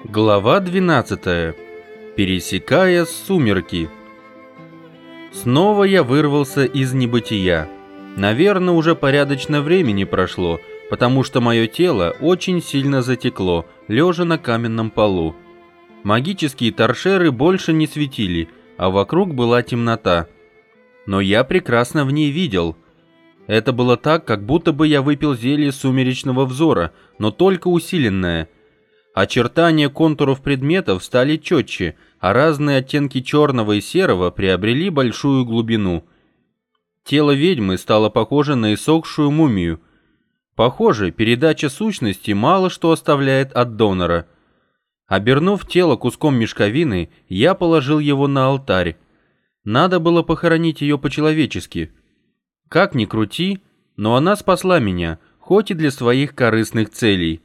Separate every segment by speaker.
Speaker 1: Глава 12. Пересекая сумерки. Снова я вырвался из небытия. Наверное, уже порядочно времени прошло, потому что мое тело очень сильно затекло, лежа на каменном полу. Магические торшеры больше не светили, а вокруг была темнота. Но я прекрасно в ней видел. Это было так, как будто бы я выпил зелье сумеречного взора, но только усиленное. Очертания контуров предметов стали четче, а разные оттенки черного и серого приобрели большую глубину. Тело ведьмы стало похоже на иссохшую мумию. Похоже, передача сущности мало что оставляет от донора. Обернув тело куском мешковины, я положил его на алтарь. Надо было похоронить ее по-человечески. Как ни крути, но она спасла меня, хоть и для своих корыстных целей.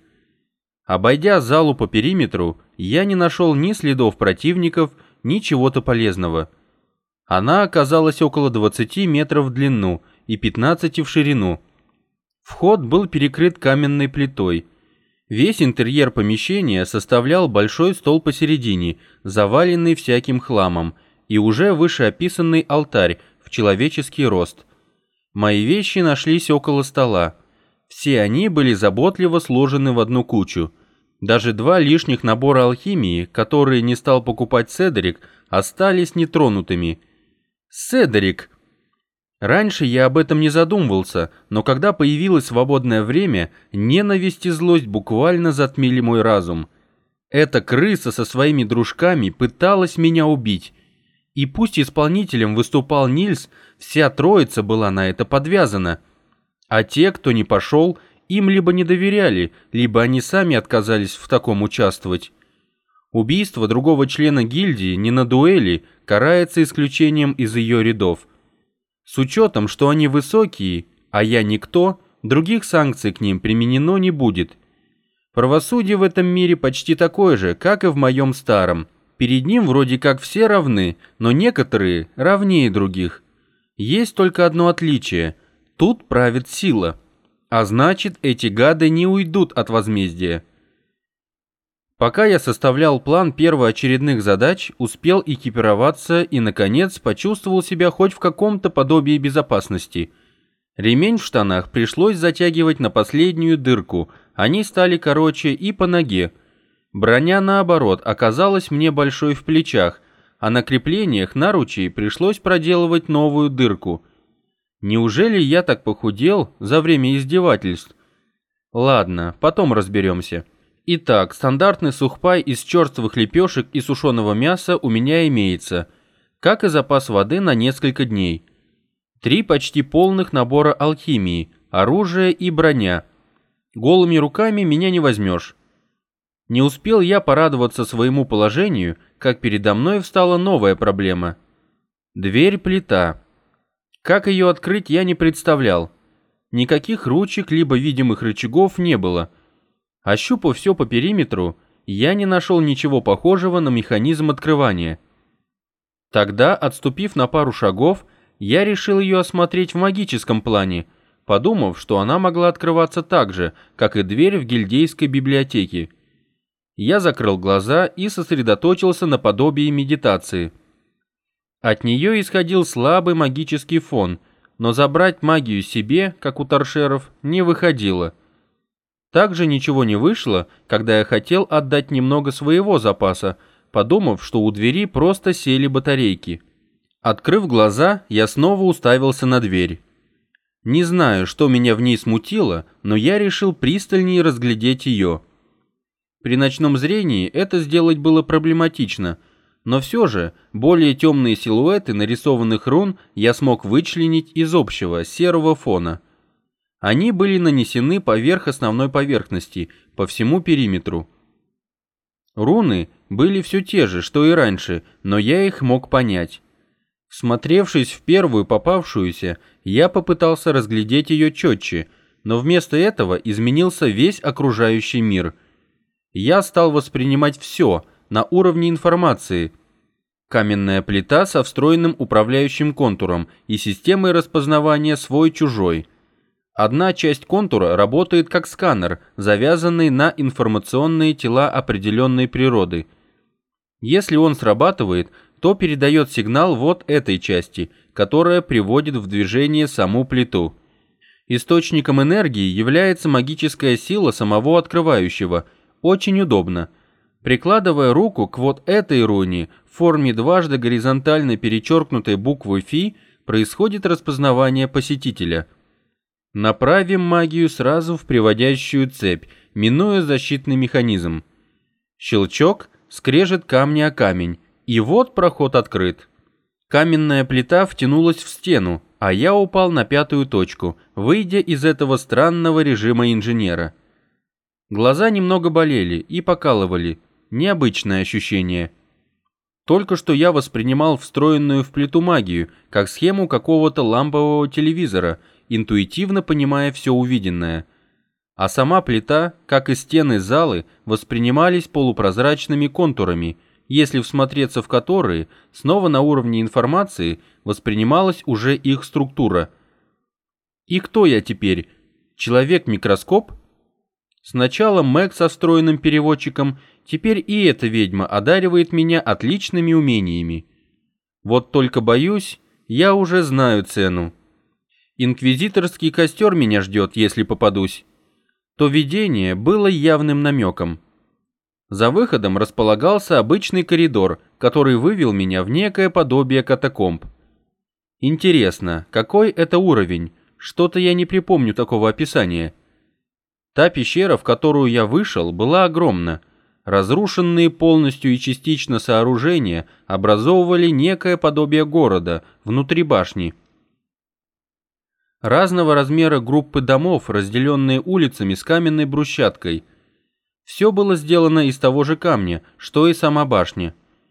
Speaker 1: Обойдя залу по периметру, я не нашел ни следов противников, ни чего-то полезного. Она оказалась около 20 метров в длину и 15 в ширину. Вход был перекрыт каменной плитой. Весь интерьер помещения составлял большой стол посередине, заваленный всяким хламом, и уже вышеописанный алтарь в человеческий рост. Мои вещи нашлись около стола. Все они были заботливо сложены в одну кучу. Даже 2 лишних набора алхимии, которые не стал покупать Седрик, остались нетронутыми. Седрик! Раньше я об этом не задумывался, но когда появилось свободное время, ненависть и злость буквально затмили мой разум. Эта крыса со своими дружками пыталась меня убить. И пусть исполнителем выступал Нильс, вся троица была на это подвязана. А те, кто не пошел, им либо не доверяли, либо они сами отказались в таком участвовать. Убийство другого члена гильдии не на дуэли карается исключением из ее рядов. С учетом, что они высокие, а я никто, других санкций к ним применено не будет. Правосудие в этом мире почти такое же, как и в моем старом. Перед ним вроде как все равны, но некоторые равнее других. Есть только одно отличие – тут правит сила. А значит, эти гады не уйдут от возмездия. Пока я составлял план первоочередных задач, успел экипироваться и, наконец, почувствовал себя хоть в каком-то подобии безопасности. Ремень в штанах пришлось затягивать на последнюю дырку, они стали короче и по ноге. Броня, наоборот, оказалась мне большой в плечах, а на креплениях наручей пришлось проделывать новую дырку. Неужели я так похудел за время издевательств? Ладно, потом разберемся. Итак, стандартный сухпай из черствых лепешек и сушеного мяса у меня имеется, как и запас воды на несколько дней. 3 почти полных набора алхимии, оружие и броня. Голыми руками меня не возьмешь. Не успел я порадоваться своему положению, как передо мной встала новая проблема. Дверь-плита. Как ее открыть, я не представлял. Никаких ручек либо видимых рычагов не было. Ощупав все по периметру, я не нашел ничего похожего на механизм открывания. Тогда, отступив на пару шагов, я решил ее осмотреть в магическом плане, подумав, что она могла открываться так же, как и дверь в гильдейской библиотеке. Я закрыл глаза и сосредоточился на подобии медитации. От нее исходил слабый магический фон, но забрать магию себе, как у торшеров, не выходило. Также ничего не вышло, когда я хотел отдать немного своего запаса, подумав, что у двери просто сели батарейки. Открыв глаза, я снова уставился на дверь. Не знаю, что меня в ней смутило, но я решил пристальнее разглядеть ее. При ночном зрении это сделать было проблематично, но все же более темные силуэты нарисованных рун я смог вычленить из общего серого фона. Они были нанесены поверх основной поверхности, по всему периметру. Руны были все те же, что и раньше, но я их мог понять. Всмотревшись в первую попавшуюся, я попытался разглядеть ее четче, но вместо этого изменился весь окружающий мир. Я стал воспринимать все на уровне информации. Каменная плита со встроенным управляющим контуром и системой распознавания свой-чужой. Одна часть контура работает как сканер, завязанный на информационные тела определенной природы. Если он срабатывает, то передает сигнал вот этой части, которая приводит в движение саму плиту. Источником энергии является магическая сила самого открывающего. Очень удобно. Прикладывая руку к вот этой руне в форме дважды горизонтально перечеркнутой буквы «Фи», происходит распознавание посетителя. Направим магию сразу в приводящую цепь, минуя защитный механизм. Щелчок, скрежет камня о камень, и вот проход открыт. Каменная плита втянулась в стену, а я упал на 5-ю точку, выйдя из этого странного режима инженера. Глаза немного болели и покалывали. Необычное ощущение. Только что я воспринимал встроенную в плиту магию, как схему какого-то лампового телевизора, интуитивно понимая все увиденное. А сама плита, как и стены залы, воспринимались полупрозрачными контурами, если всмотреться в которые, снова на уровне информации, воспринималась уже их структура. И кто я теперь? Человек-микроскоп? Сначала Мэг со встроенным переводчиком, теперь и эта ведьма одаривает меня отличными умениями. Вот только боюсь, я уже знаю цену. Инквизиторский костер меня ждет, если попадусь. То видение было явным намеком. За выходом располагался обычный коридор, который вывел меня в некое подобие катакомб. Интересно, какой это уровень? Что-то я не припомню такого описания. Та пещера, в которую я вышел, была огромна. Разрушенные полностью и частично сооружения образовывали некое подобие города внутри башни. Разного размера группы домов, разделенные улицами с каменной брусчаткой. Все было сделано из того же камня, что и сама башня.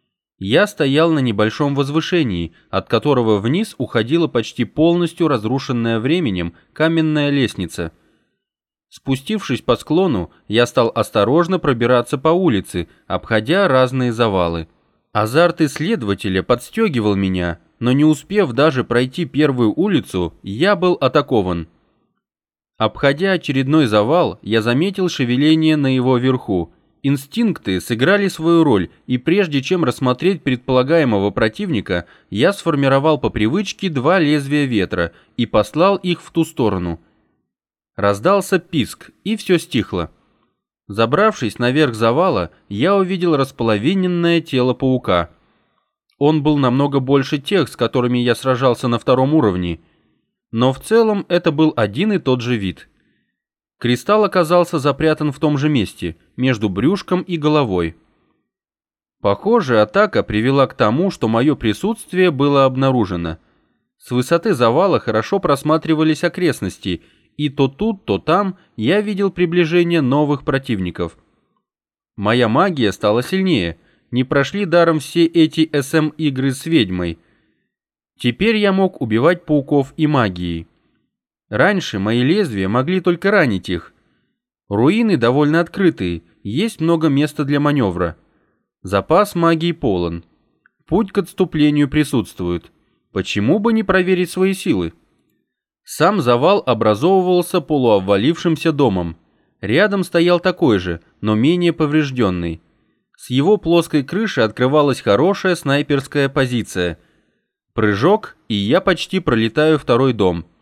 Speaker 1: Я стоял на небольшом возвышении, от которого вниз уходила почти полностью разрушенная временем каменная лестница. Спустившись по склону, я стал осторожно пробираться по улице, обходя разные завалы. Азарт исследователя подстегивал меня, но не успев даже пройти первую улицу, я был атакован. Обходя очередной завал, я заметил шевеление на его верху. Инстинкты сыграли свою роль, и прежде чем рассмотреть предполагаемого противника, я сформировал по привычке 2 лезвия ветра и послал их в ту сторону. Раздался писк, и все стихло. Забравшись наверх завала, я увидел располовиненное тело паука. Он был намного больше тех, с которыми я сражался на 2-м уровне. Но в целом это был один и тот же вид. Кристалл оказался запрятан в том же месте, между брюшком и головой. Похоже, атака привела к тому, что мое присутствие было обнаружено. С высоты завала хорошо просматривались окрестности, и то тут, то там я видел приближение новых противников. Моя магия стала сильнее, не прошли даром все эти СМ-игры с ведьмой. Теперь я мог убивать пауков и магией. Раньше мои лезвия могли только ранить их. Руины довольно открытые, есть много места для маневра. Запас магии полон. Путь к отступлению присутствует. Почему бы не проверить свои силы? Сам завал образовывался полуобвалившимся домом. Рядом стоял такой же, но менее поврежденный. С его плоской крыши открывалась хорошая снайперская позиция. Прыжок, и я почти пролетаю 2-й дом.